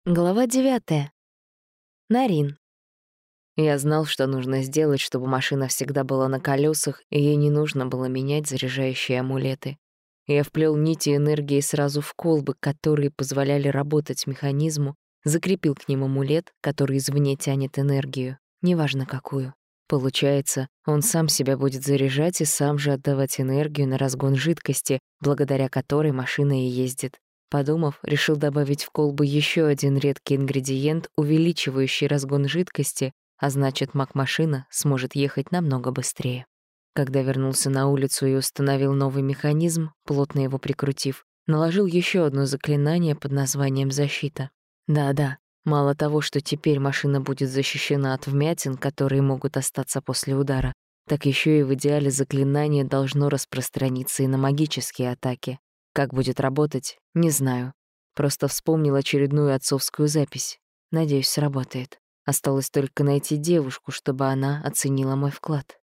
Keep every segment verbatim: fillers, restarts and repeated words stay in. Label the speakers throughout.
Speaker 1: Глава девятая. Нарин. Я знал, что нужно сделать, чтобы машина всегда была на колесах, и ей не нужно было менять заряжающие амулеты. Я вплел нити энергии сразу в колбы, которые позволяли работать механизму, закрепил к ним амулет, который извне тянет энергию, неважно какую. Получается, он сам себя будет заряжать и сам же отдавать энергию на разгон жидкости, благодаря которой машина и ездит. Подумав, решил добавить в колбу еще один редкий ингредиент, увеличивающий разгон жидкости, а значит, маг-машина сможет ехать намного быстрее. Когда вернулся на улицу и установил новый механизм, плотно его прикрутив, наложил еще одно заклинание под названием «Защита». Да-да, мало того, что теперь машина будет защищена от вмятин, которые могут остаться после удара, так еще и в идеале заклинание должно распространиться и на магические атаки. Как будет работать, не знаю. Просто вспомнил очередную отцовскую запись. Надеюсь, сработает. Осталось только найти девушку, чтобы она оценила мой вклад.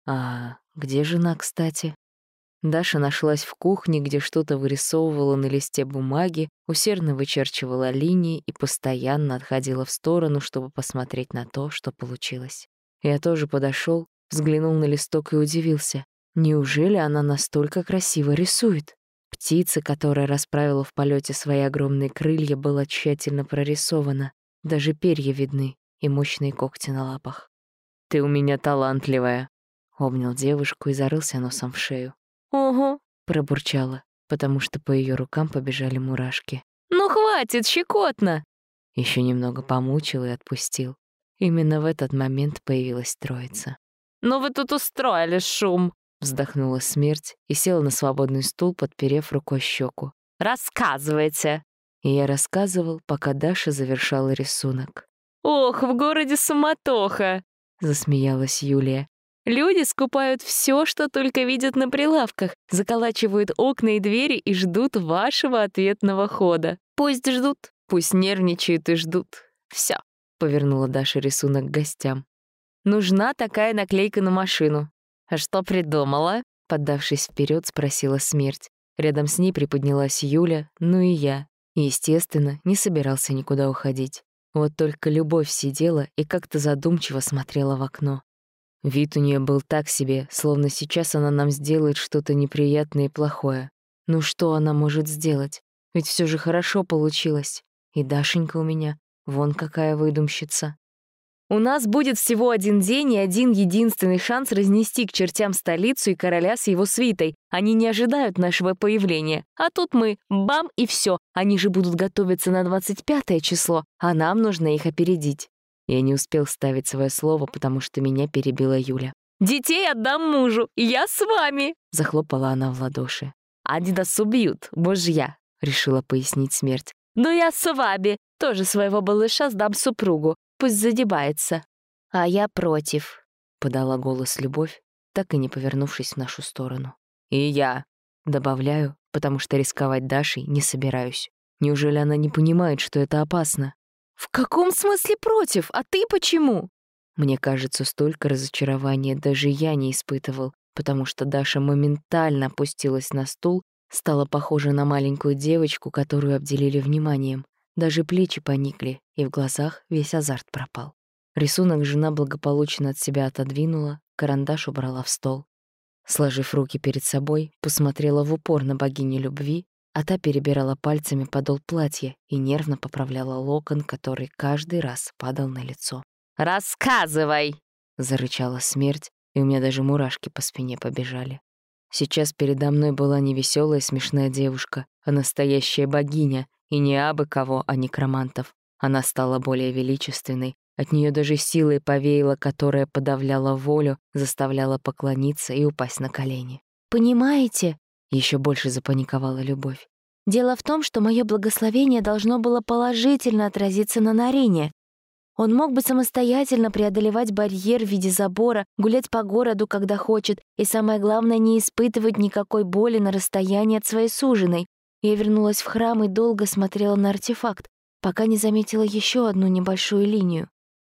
Speaker 1: А где жена, кстати? Даша нашлась в кухне, где что-то вырисовывала на листе бумаги, усердно вычерчивала линии и постоянно отходила в сторону, чтобы посмотреть на то, что получилось. Я тоже подошел, взглянул на листок и удивился. Неужели она настолько красиво рисует? Птица, которая расправила в полете свои огромные крылья, была тщательно прорисована. Даже перья видны и мощные когти на лапах. «Ты у меня талантливая», — обнял девушку и зарылся носом в шею. «Ого», — пробурчала, потому что по ее рукам побежали мурашки. «Ну хватит, щекотно!» Еще немного помучил и отпустил. Именно в этот момент появилась троица. «Ну вы тут устроили шум!» Вздохнула смерть и села на свободный стул, подперев рукой щеку. «Рассказывайте!» И я рассказывал, пока Даша завершала рисунок. «Ох, в городе суматоха!» — засмеялась Юлия. «Люди скупают все, что только видят на прилавках, заколачивают окна и двери и ждут вашего ответного хода. Пусть ждут, пусть нервничают и ждут. Все!» — повернула Даша рисунок к гостям. «Нужна такая наклейка на машину». «А что придумала?» — поддавшись вперед, спросила смерть. Рядом с ней приподнялась Юля, ну и я. Естественно, не собирался никуда уходить. Вот только Любовь сидела и как-то задумчиво смотрела в окно. Вид у нее был так себе, словно сейчас она нам сделает что-то неприятное и плохое. Ну что она может сделать? Ведь все же хорошо получилось. И Дашенька у меня, вон какая выдумщица. «У нас будет всего один день и один единственный шанс разнести к чертям столицу и короля с его свитой. Они не ожидают нашего появления. А тут мы — бам, и все. Они же будут готовиться на двадцать пятое число, а нам нужно их опередить». Я не успел ставить свое слово, потому что меня перебила Юля. «Детей отдам мужу, я с вами!» — захлопала она в ладоши. «Они нас убьют, божья!» — решила пояснить смерть. «Но я с вами, тоже своего балыша сдам супругу. Пусть задебается». «А я против», — подала голос Любовь, так и не повернувшись в нашу сторону. «И я», — добавляю, потому что рисковать Дашей не собираюсь. Неужели она не понимает, что это опасно? «В каком смысле против? А ты почему?» Мне кажется, столько разочарования даже я не испытывал, потому что Даша моментально опустилась на стул, стала похожа на маленькую девочку, которую обделили вниманием. Даже плечи поникли, и в глазах весь азарт пропал. Рисунок жена благополучно от себя отодвинула, карандаш убрала в стол. Сложив руки перед собой, посмотрела в упор на богиню любви, а та перебирала пальцами подол платья и нервно поправляла локон, который каждый раз падал на лицо. «Рассказывай!» — зарычала смерть, и у меня даже мурашки по спине побежали. Сейчас передо мной была не веселая смешная девушка, а настоящая богиня, и не абы кого, а некромантов. Она стала более величественной, от нее даже силой повеяло, которая подавляла волю, заставляла поклониться и упасть на колени. «Понимаете?» — еще больше запаниковала Любовь. «Дело в том, что мое благословение должно было положительно отразиться на Нарине. Он мог бы самостоятельно преодолевать барьер в виде забора, гулять по городу, когда хочет, и самое главное, не испытывать никакой боли на расстоянии от своей суженой. Я вернулась в храм и долго смотрела на артефакт, пока не заметила еще одну небольшую линию.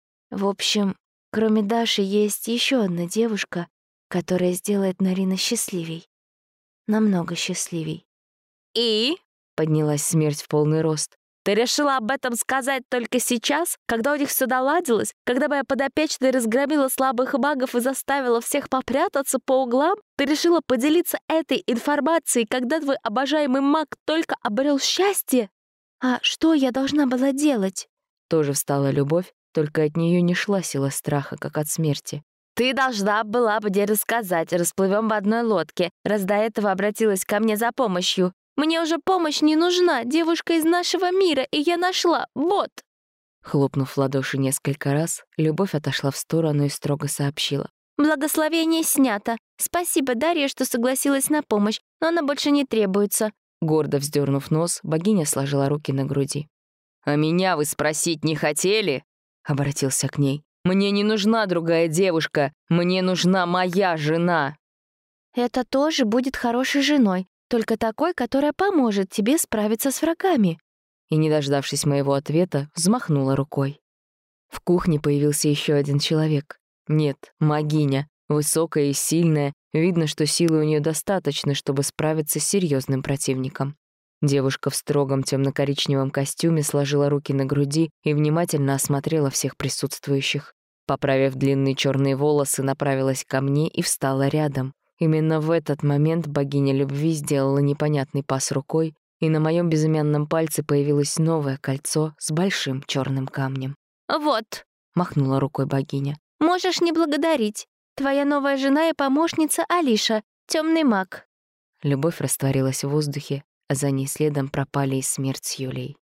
Speaker 1: В общем, кроме Даши есть еще одна девушка, которая сделает Нарина счастливей. Намного счастливей». «И?» — поднялась смерть в полный рост.
Speaker 2: Ты решила об этом сказать только сейчас, когда у них все наладилось, когда моя подопечная разгромила слабых магов и заставила всех попрятаться по углам? Ты решила поделиться этой информацией, когда твой обожаемый маг только обрел счастье? А что я должна была делать?
Speaker 1: Тоже встала Любовь, только от нее не шла сила страха, как от смерти.
Speaker 2: Ты должна была мне рассказать, расплывем в одной лодке, раз до этого обратилась ко мне за помощью. Мне уже помощь не нужна, девушка из нашего мира, и я нашла, вот!»
Speaker 1: Хлопнув в ладоши несколько раз, Любовь отошла в сторону и строго сообщила.
Speaker 2: «Благословение снято. Спасибо, Дарья, что согласилась на помощь, но она больше не требуется».
Speaker 1: Гордо вздернув нос, богиня сложила руки на груди. «А меня вы спросить не хотели?» — обратился к ней. «Мне не нужна другая девушка, мне нужна моя жена».
Speaker 2: «Это тоже будет хорошей женой, только такой, которая поможет тебе справиться с врагами».
Speaker 1: И, не дождавшись моего ответа, взмахнула рукой. В кухне появился еще один человек. Нет, магиня, высокая и сильная, видно, что силы у нее достаточно, чтобы справиться с серьезным противником. Девушка в строгом темно-коричневом костюме сложила руки на груди и внимательно осмотрела всех присутствующих. Поправив длинные черные волосы, направилась ко мне и встала рядом. Именно в этот момент богиня любви сделала непонятный пас рукой, и на моем безымянном пальце появилось новое кольцо с большим черным камнем.
Speaker 2: «Вот»,
Speaker 1: — махнула рукой богиня.
Speaker 2: «Можешь не благодарить. Твоя новая жена и помощница Алиша, темный маг».
Speaker 1: Любовь растворилась в воздухе, а за ней следом пропали и смерть с Юлей.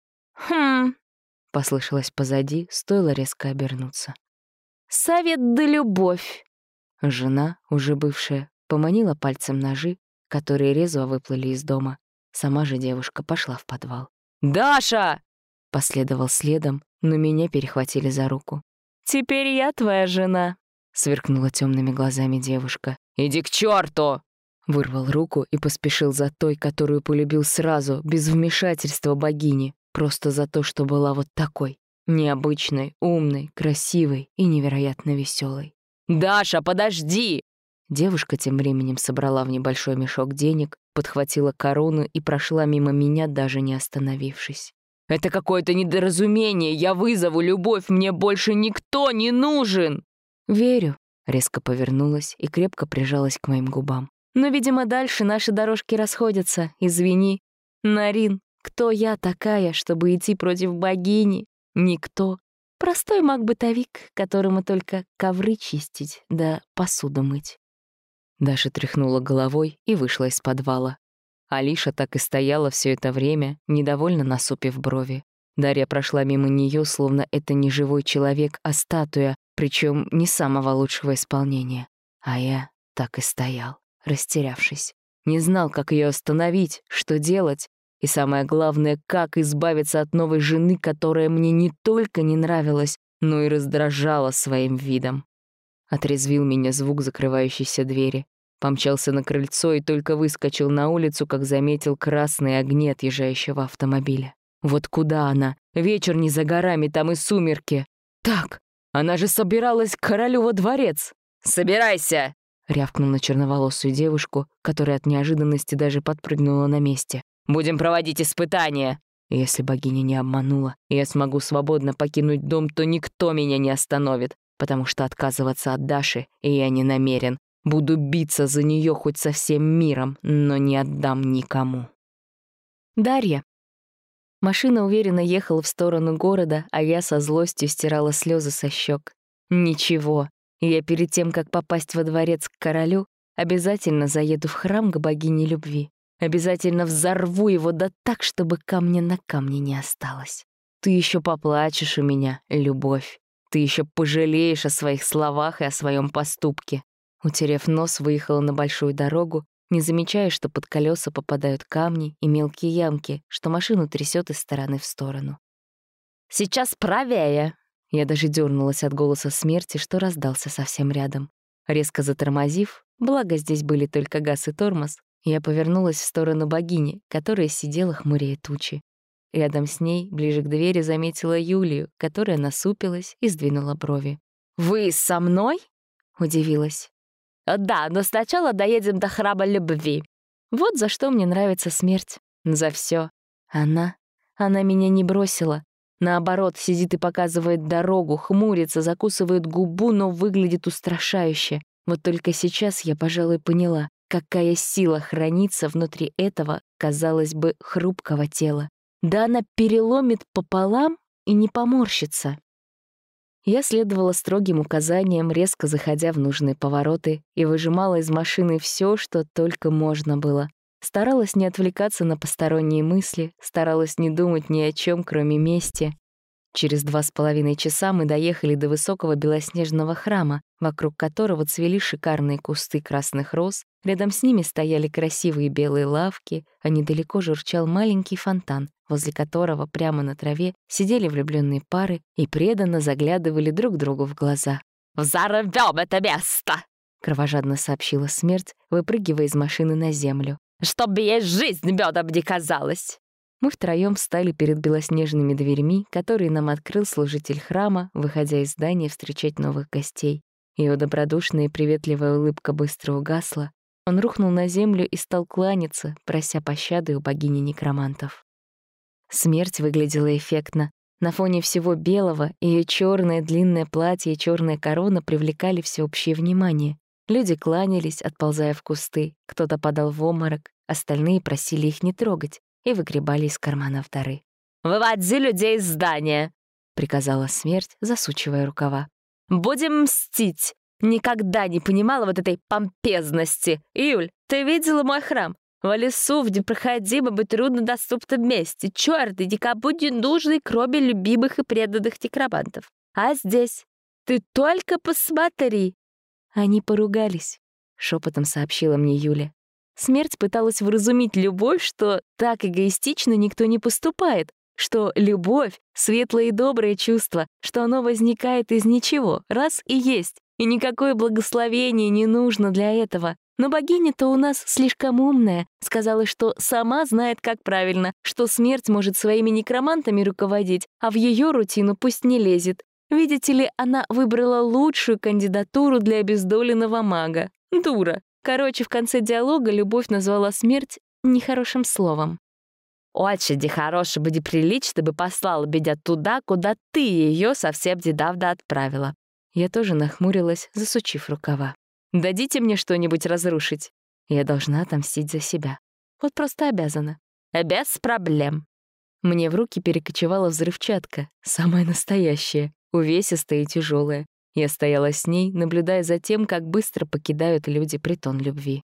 Speaker 2: «Хм...»
Speaker 1: — послышалось позади, стоило резко обернуться.
Speaker 2: «Совет да любовь».
Speaker 1: Жена, уже бывшая, поманила пальцем ножи, которые резво выплыли из дома. Сама же девушка пошла в подвал. «Даша!» — последовал следом, но меня перехватили за руку.
Speaker 2: «Теперь я твоя жена»,
Speaker 1: — сверкнула темными глазами девушка. «Иди к черту!» Вырвал руку и поспешил за той, которую полюбил сразу, без вмешательства богини, просто за то, что была вот такой, необычной, умной, красивой и невероятно веселой. «Даша, подожди!» Девушка тем временем собрала в небольшой мешок денег, подхватила корону и прошла мимо меня, даже не остановившись. «Это какое-то недоразумение! Я вызову любовь! Мне больше никто не нужен!» «Верю», — резко повернулась и крепко прижалась к моим губам. «Но, видимо, дальше наши дорожки расходятся. Извини. Нарин, кто я такая, чтобы идти против богини? Никто. Простой маг-бытовик, которому только ковры чистить да посуду мыть». Даша тряхнула головой и вышла из подвала. Алиша так и стояла все это время, недовольно насупив брови. Дарья прошла мимо нее, словно это не живой человек, а статуя, причем не самого лучшего исполнения. А я так и стоял, растерявшись. Не знал, как ее остановить, что делать, и самое главное, как избавиться от новой жены, которая мне не только не нравилась, но и раздражала своим видом. Отрезвил меня звук закрывающейся двери. Помчался на крыльцо и только выскочил на улицу, как заметил красные огни отъезжающего автомобиля. Вот куда она? Вечер не за горами, там и сумерки. Так, она же собиралась к королю во дворец. «Собирайся!» — рявкнул на черноволосую девушку, которая от неожиданности даже подпрыгнула на месте. «Будем проводить испытания!» Если богиня не обманула, и я смогу свободно покинуть дом, то никто меня не остановит, потому что отказываться от Даши я не намерен. Буду биться за нее хоть со всем миром, но не отдам никому. Дарья. Машина уверенно ехала в сторону города, а я со злостью стирала слезы со щек. Ничего, я перед тем, как попасть во дворец к королю, обязательно заеду в храм к богине любви. Обязательно взорву его да так, чтобы камня на камне не осталось. Ты еще поплачешь у меня, любовь. Ты еще пожалеешь о своих словах и о своем поступке. Утерев нос, выехала на большую дорогу, не замечая, что под колеса попадают камни и мелкие ямки, что машину трясет из стороны в сторону. «Сейчас правее!» Я даже дернулась от голоса смерти, что раздался совсем рядом. Резко затормозив, благо здесь были только газ и тормоз, я повернулась в сторону богини, которая сидела хмурее тучи. Рядом с ней, ближе к двери, заметила Юлию, которая насупилась и сдвинула брови. «Вы со мной?» — удивилась. «Да, но сначала доедем до храма любви». Вот за что мне нравится смерть. За все. Она... Она меня не бросила. Наоборот, сидит и показывает дорогу, хмурится, закусывает губу, но выглядит устрашающе. Вот только сейчас я, пожалуй, поняла, какая сила хранится внутри этого, казалось бы, хрупкого тела. Да она переломит пополам и не поморщится. Я следовала строгим указаниям, резко заходя в нужные повороты, и выжимала из машины все, что только можно было. Старалась не отвлекаться на посторонние мысли, старалась не думать ни о чем, кроме мести. Через два с половиной часа мы доехали до высокого белоснежного храма, вокруг которого цвели шикарные кусты красных роз, рядом с ними стояли красивые белые лавки, а недалеко журчал маленький фонтан, возле которого прямо на траве сидели влюбленные пары и преданно заглядывали друг другу в глаза.
Speaker 2: «Взорвём это место!»
Speaker 1: — кровожадно сообщила смерть, выпрыгивая из машины на землю.
Speaker 2: «Чтоб ей жизнь медом не казалась!»
Speaker 1: Мы втроём встали перед белоснежными дверьми, которые нам открыл служитель храма, выходя из здания встречать новых гостей. Его добродушная и приветливая улыбка быстро угасла. Он рухнул на землю и стал кланяться, прося пощады у богини некромантов. Смерть выглядела эффектно. На фоне всего белого её чёрное длинное платье и чёрная корона привлекали всеобщее внимание. Люди кланялись, отползая в кусты, кто-то падал в обморок, остальные просили их не трогать и выгребали из карманов дары.
Speaker 2: «Выводи людей из здания!»
Speaker 1: — приказала смерть, засучивая рукава.
Speaker 2: «Будем мстить! Никогда не понимала вот этой помпезности! Юль, ты видела мой храм? В лесу, в непроходимом и труднодоступном месте, чёрт, и никому не нужный, кроме любимых и преданных некромантов. А здесь? Ты только посмотри!»
Speaker 1: Они поругались, — шепотом сообщила мне Юля. Смерть пыталась вразумить любовь, что так эгоистично никто не поступает, что любовь — светлое и доброе чувство, что оно возникает из ничего, раз и есть, и никакое благословение не нужно для этого. Но богиня-то у нас слишком умная, сказала, что сама знает, как правильно, что смерть может своими некромантами руководить, а в ее рутину пусть не лезет. Видите ли, она выбрала лучшую кандидатуру для обездоленного мага. Дура. Короче, в конце диалога любовь назвала смерть нехорошим словом.
Speaker 2: «Очень нехорошим и неприлично бы послала меня туда, куда ты ее совсем недавно отправила».
Speaker 1: Я тоже нахмурилась, засучив рукава. «Дадите мне что-нибудь разрушить? Я должна отомстить за себя. Вот просто обязана».
Speaker 2: «Без проблем».
Speaker 1: Мне в руки перекочевала взрывчатка, самая настоящая, увесистая и тяжелая. Я стояла с ней, наблюдая за тем, как быстро покидают люди притон любви.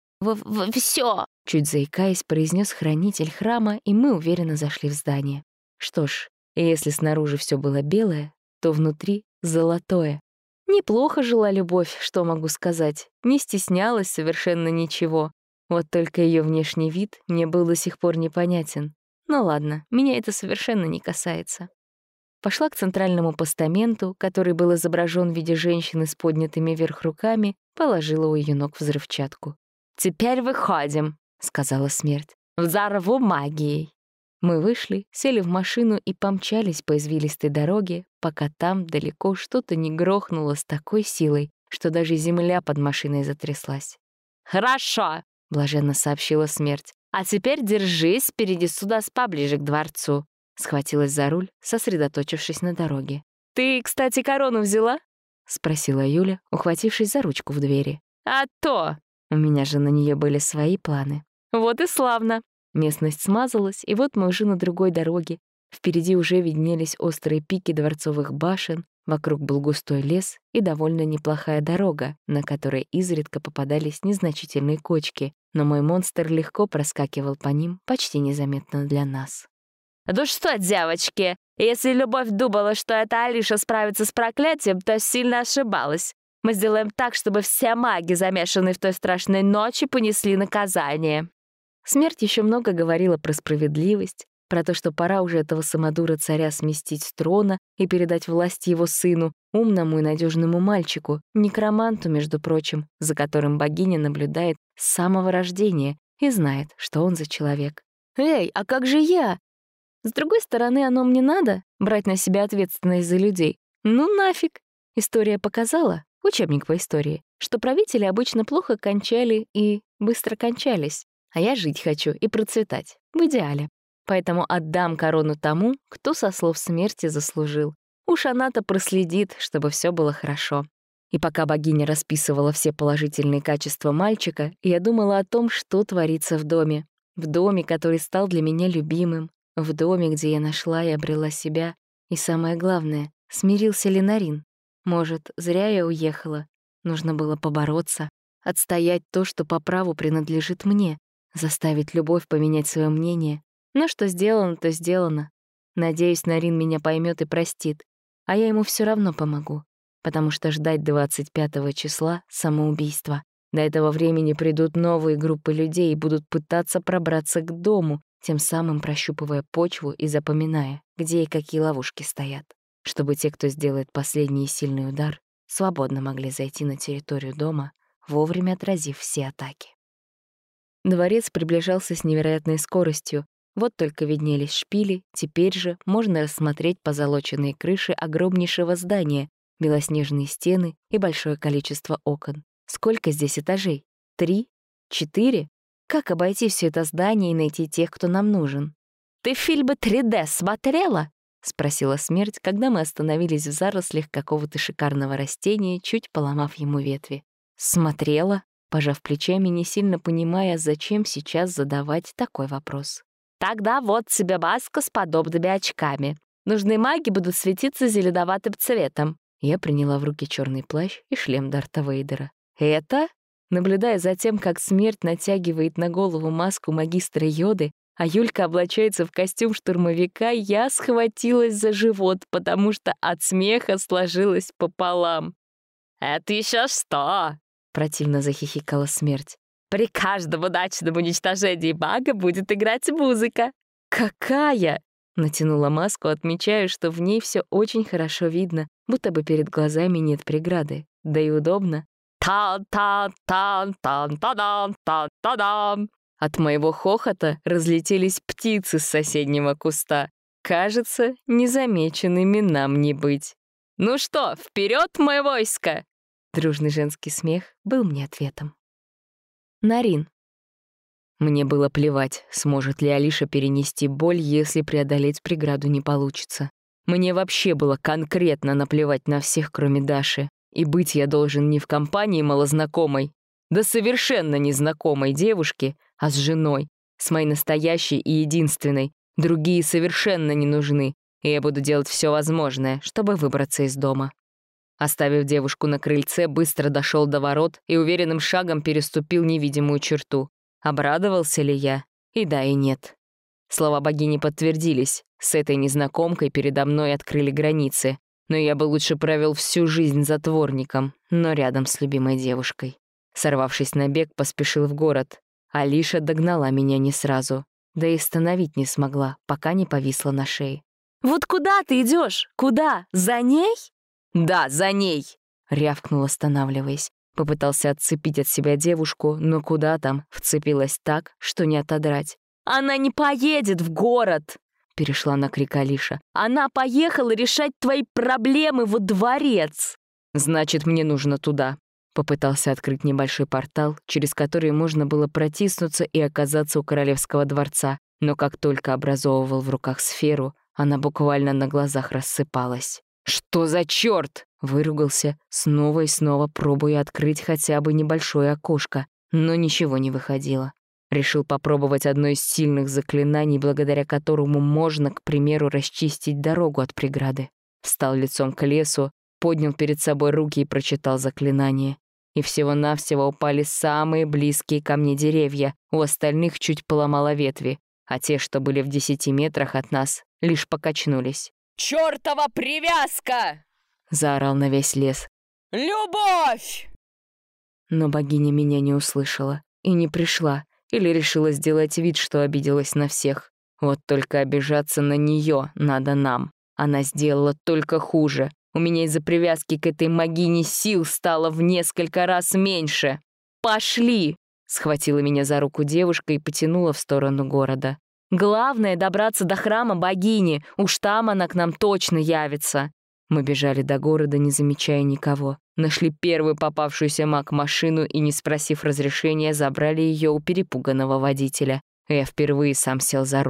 Speaker 2: «Всё!»
Speaker 1: — чуть заикаясь, произнес хранитель храма, и мы уверенно зашли в здание. Что ж, если снаружи все было белое, то внутри — золотое. Неплохо жила любовь, что могу сказать. Не стеснялась совершенно ничего. Вот только ее внешний вид мне был до сих пор непонятен. Ну ладно, меня это совершенно не касается. Пошла к центральному постаменту, который был изображен в виде женщины с поднятыми вверх руками, положила у ее ног взрывчатку.
Speaker 2: «Теперь выходим», — сказала смерть. «Взорву магией».
Speaker 1: Мы вышли, сели в машину и помчались по извилистой дороге, пока там далеко что-то не грохнуло с такой силой, что даже земля под машиной затряслась.
Speaker 2: «Хорошо», — блаженно сообщила смерть. «А теперь держись, перейди сюда поближе к дворцу».
Speaker 1: Схватилась за руль, сосредоточившись на дороге. «Ты, кстати, корону взяла?» — спросила Юля, ухватившись за ручку в двери.
Speaker 2: «А то!»
Speaker 1: У меня же на нее были свои планы.
Speaker 2: «Вот и славно!»
Speaker 1: Местность смазалась, и вот мы уже на другой дороге. Впереди уже виднелись острые пики дворцовых башен, вокруг был густой лес и довольно неплохая дорога, на которой изредка попадались незначительные кочки, но мой монстр легко проскакивал по ним, почти незаметно для нас.
Speaker 2: «Ну что, девочки, если Любовь думала, что эта Алиша справится с проклятием, то сильно ошибалась. Мы сделаем так, чтобы все маги, замешанные в той страшной ночи, понесли наказание».
Speaker 1: Смерть еще много говорила про справедливость, про то, что пора уже этого самодура-царя сместить с трона и передать власть его сыну, умному и надежному мальчику, некроманту, между прочим, за которым богиня наблюдает с самого рождения и знает, что он за человек. «Эй, а как же я?» С другой стороны, оно мне надо — брать на себя ответственность за людей. Ну нафиг. История показала, учебник по истории, что правители обычно плохо кончали и быстро кончались. А я жить хочу и процветать. В идеале.
Speaker 2: поэтому отдам корону тому, кто со слов смерти заслужил. Уж она-то проследит, чтобы все было хорошо. И пока богиня расписывала все положительные качества мальчика, я думала о том, что творится в доме. В доме, который стал для меня любимым. В доме, где я нашла и обрела себя. И самое главное, смирился ли Нарин? Может, зря я уехала? Нужно было побороться, отстоять то, что по праву принадлежит мне, заставить любовь поменять свое мнение. Но что сделано, то сделано. Надеюсь, Нарин меня поймет и простит. А я ему все равно помогу. Потому что ждать двадцать пятого числа — самоубийство. До этого времени придут новые группы людей и будут пытаться пробраться к дому, тем самым прощупывая почву и запоминая, где и какие ловушки стоят, чтобы те, кто сделает последний сильный удар, свободно могли зайти на территорию дома, вовремя отразив все атаки. Дворец приближался с невероятной скоростью. Вот только виднелись шпили, теперь же можно рассмотреть позолоченные крыши огромнейшего здания, белоснежные стены и большое количество окон. Сколько здесь этажей? Три? Четыре? Как обойти все это здание и найти тех, кто нам нужен? «Ты фильмы три дэ смотрела?» — спросила смерть, когда мы остановились в зарослях какого-то шикарного растения, чуть поломав ему ветви. «Смотрела?» — пожав плечами, не сильно понимая, зачем сейчас задавать такой вопрос. «Тогда вот тебе маска с подобными очками. Нужные маги будут светиться зеленоватым цветом». Я приняла в руки черный плащ и шлем Дарта Вейдера. «Это?» Наблюдая за тем, как смерть натягивает на голову маску магистра Йоды, а Юлька облачается в костюм штурмовика, я схватилась за живот, потому что от смеха сложилась пополам. «Это еще что?» — противно захихикала смерть. «При каждом удачном уничтожении мага будет играть музыка». «Какая?» — натянула маску, отмечая, что в ней все очень хорошо видно, будто бы перед глазами нет преграды. Да и удобно. «Тан-тан-тан-тан-тан-тан-тан-тан!» От моего хохота разлетелись птицы с соседнего куста. Кажется, незамеченными нам не быть. «Ну что, вперед, мое войско!» Дружный женский смех был мне ответом. Нарин. Мне было плевать, сможет ли Алиша перенести боль, если преодолеть преграду не получится. Мне вообще было конкретно наплевать на всех, кроме Даши. И быть я должен не в компании малознакомой, да совершенно незнакомой девушки, а с женой, с моей настоящей и единственной. Другие совершенно не нужны, и я буду делать все возможное, чтобы выбраться из дома. Оставив девушку на крыльце, быстро дошел до ворот и уверенным шагом переступил невидимую черту. Обрадовался ли я? И да, и нет. Слова богини подтвердились. С этой незнакомкой передо мной открыли границы. Но я бы лучше провел всю жизнь затворником, но рядом с любимой девушкой. Сорвавшись на бег, поспешил в город. Алиша догнала меня не сразу. Да и остановить не смогла, пока не повисла на шее. «Вот куда ты идешь? Куда? За ней?» «Да, за ней!» — рявкнул, останавливаясь. Попытался отцепить от себя девушку, но куда там, вцепилась так, что не отодрать. «Она не поедет в город!» — перешла на крик Алиша. «Она поехала решать твои проблемы во дворец!» «Значит, мне нужно туда». Попытался открыть небольшой портал, через который можно было протиснуться и оказаться у королевского дворца, но как только образовывал в руках сферу, она буквально на глазах рассыпалась. «Что за чёрт?» — выругался, снова и снова пробуя открыть хотя бы небольшое окошко, но ничего не выходило. Решил попробовать одно из сильных заклинаний, благодаря которому можно, к примеру, расчистить дорогу от преграды. Встал лицом к лесу, поднял перед собой руки и прочитал заклинание. И всего-навсего упали самые близкие ко мне деревья, у остальных чуть поломало ветви, а те, что были в десяти метрах от нас, лишь покачнулись. «Чёртова привязка!» — заорал на весь лес. «Любовь!» Но богиня меня не услышала и не пришла, или решила сделать вид, что обиделась на всех. Вот только обижаться на неё надо нам. Она сделала только хуже. У меня из-за привязки к этой могине сил стало в несколько раз меньше. «Пошли!» — схватила меня за руку девушка и потянула в сторону города. «Главное — добраться до храма богини, уж там она к нам точно явится». Мы бежали до города, не замечая никого. Нашли первую попавшуюся маг-машину и, не спросив разрешения, забрали ее у перепуганного водителя. Я впервые сам сел за руль.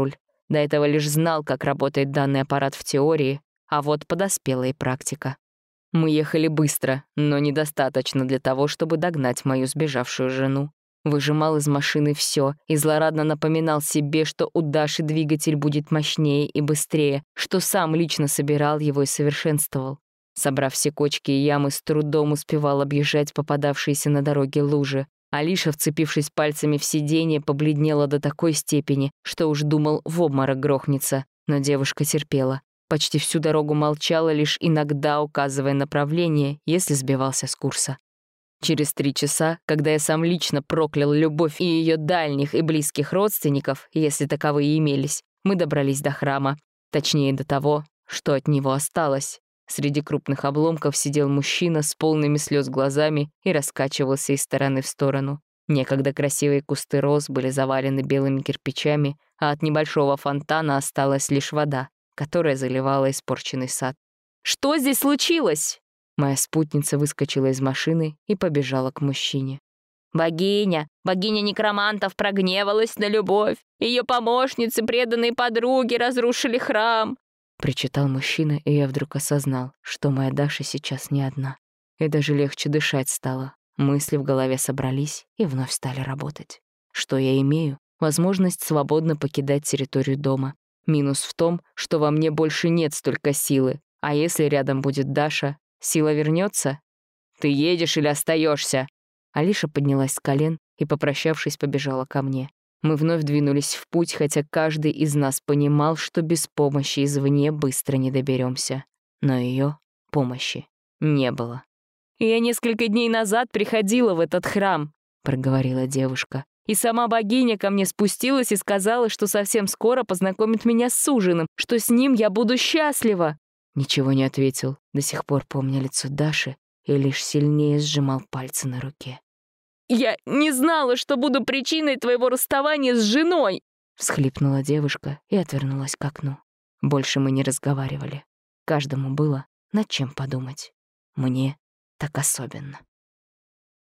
Speaker 1: До этого лишь знал, как работает данный аппарат в теории, а вот подоспела и практика. Мы ехали быстро, но недостаточно для того, чтобы догнать мою сбежавшую жену. Выжимал из машины все и злорадно напоминал себе, что у Даши двигатель будет мощнее и быстрее, что сам лично собирал его и совершенствовал. Собрав все кочки и ямы, с трудом успевал объезжать попадавшиеся на дороге лужи. Алиша, вцепившись пальцами в сиденье, побледнела до такой степени, что уж думал, в обморок грохнется. Но девушка терпела. Почти всю дорогу молчала, лишь иногда указывая направление, если сбивался с курса. Через три часа, когда я сам лично проклял любовь и ее дальних и близких родственников, если таковые имелись, мы добрались до храма. Точнее, до того, что от него осталось. Среди крупных обломков сидел мужчина с полными слез глазами и раскачивался из стороны в сторону. Некогда красивые кусты роз были завалены белыми кирпичами, а от небольшого фонтана осталась лишь вода, которая заливала испорченный сад. «Что здесь случилось?» Моя спутница выскочила из машины и побежала к мужчине.
Speaker 2: «Богиня, богиня некромантов прогневалась на любовь. Ее помощницы, преданные подруги, разрушили храм»,
Speaker 1: — причитал мужчина, и я вдруг осознал, что моя Даша сейчас не одна. И даже легче дышать стало. Мысли в голове собрались и вновь стали работать. Что я имею? Возможность свободно покидать территорию дома. Минус в том, что во мне больше нет столько силы. А если рядом будет Даша, сила вернется? «Ты едешь или остаешься? Алиша поднялась с колен и, попрощавшись, побежала ко мне. Мы вновь двинулись в путь, хотя каждый из нас понимал, что без помощи извне быстро не доберемся. Но ее помощи не было. «Я несколько дней назад приходила в этот храм», — проговорила девушка. «И сама богиня ко мне спустилась и сказала, что совсем скоро познакомит меня с суженым, что с ним я буду счастлива». Ничего не ответил, до сих пор помня лицо Даши, и лишь сильнее сжимал пальцы на руке.
Speaker 2: «Я не знала, что буду причиной твоего расставания с женой!» —
Speaker 1: всхлипнула девушка и отвернулась к окну. Больше мы не разговаривали. Каждому было над чем подумать. Мне так особенно.